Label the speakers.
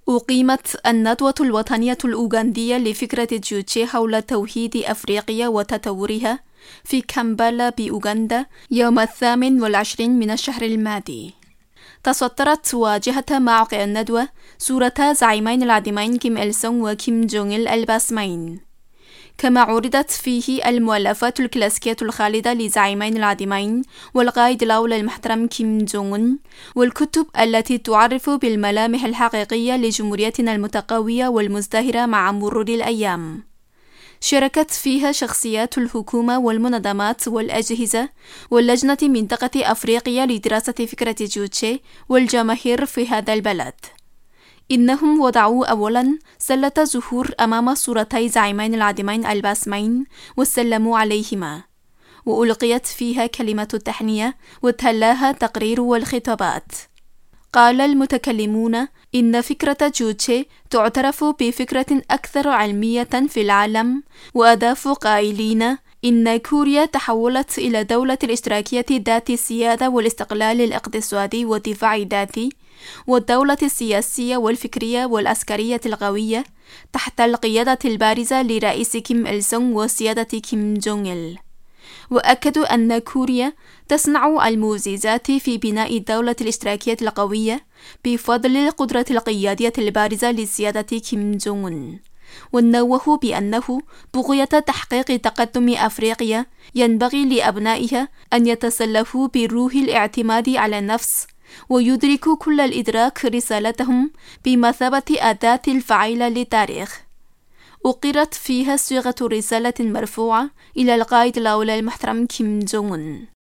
Speaker 1: أقيمت الندوة الوطنية الأوغندية لفكرة جوتشي حول توحيد أفريقيا وتطورها في كامبالا بأوغندا يوم 28 من الشهر الماضي. تصدرت واجهة موقع الندوة صورتا زعيمين العظيمين كيم إل سونغ وكيم جونغ إل الباسمين، كما عرضت فيه المؤلفات الكلاسيكية الخالدة لزعيمين العظيمين والقائد الأول المحترم كيم جونغ أون، والكتب التي تعرف بالملامح الحقيقية لجمهوريتنا المتقوية والمزدهرة مع مرور الأيام. شاركت فيها شخصيات الحكومة والمنظمات والأجهزة واللجنة منطقة أفريقيا لدراسة فكرة جوتشي والجماهير في هذا البلد. إنهم وضعوا أولا سلة زهور أمام صورتي زعيمين العظيمين الباسمين وسلموا عليهما، وألقيت فيها كلمة التحنية وتلاها تقرير والخطابات. قال المتكلمون إن فكرة جوتشي تعترف بفكرة أكثر علمية في العالم، وأضافوا قائلين إن كوريا تحولت إلى دولة الاشتراكية ذات السيادة والاستقلال الاقتصادي والدفاع الذاتي، والدولة السياسية والفكرية والعسكرية القوية تحت القيادة البارزة لرئيس كيم إل سونغ وسيادة كيم جونغ إل. وأكدوا أن كوريا تصنع المعجزات في بناء الدولة الاشتراكية القوية بفضل القدرة القيادية البارزة لسيادة كيم جونغ أون، ونوهوا بأنه بغية تحقيق تقدم أفريقيا ينبغي لأبنائها أن يتسلحوا بروح الاعتماد على النفس، ويدركوا كل الإدراك رسالتهم بمثابة أداة فعالة للتاريخ. أقرت فيها صيغة رسالة مرفوعة إلى القائد الأول المحترم كيم جونغ أون.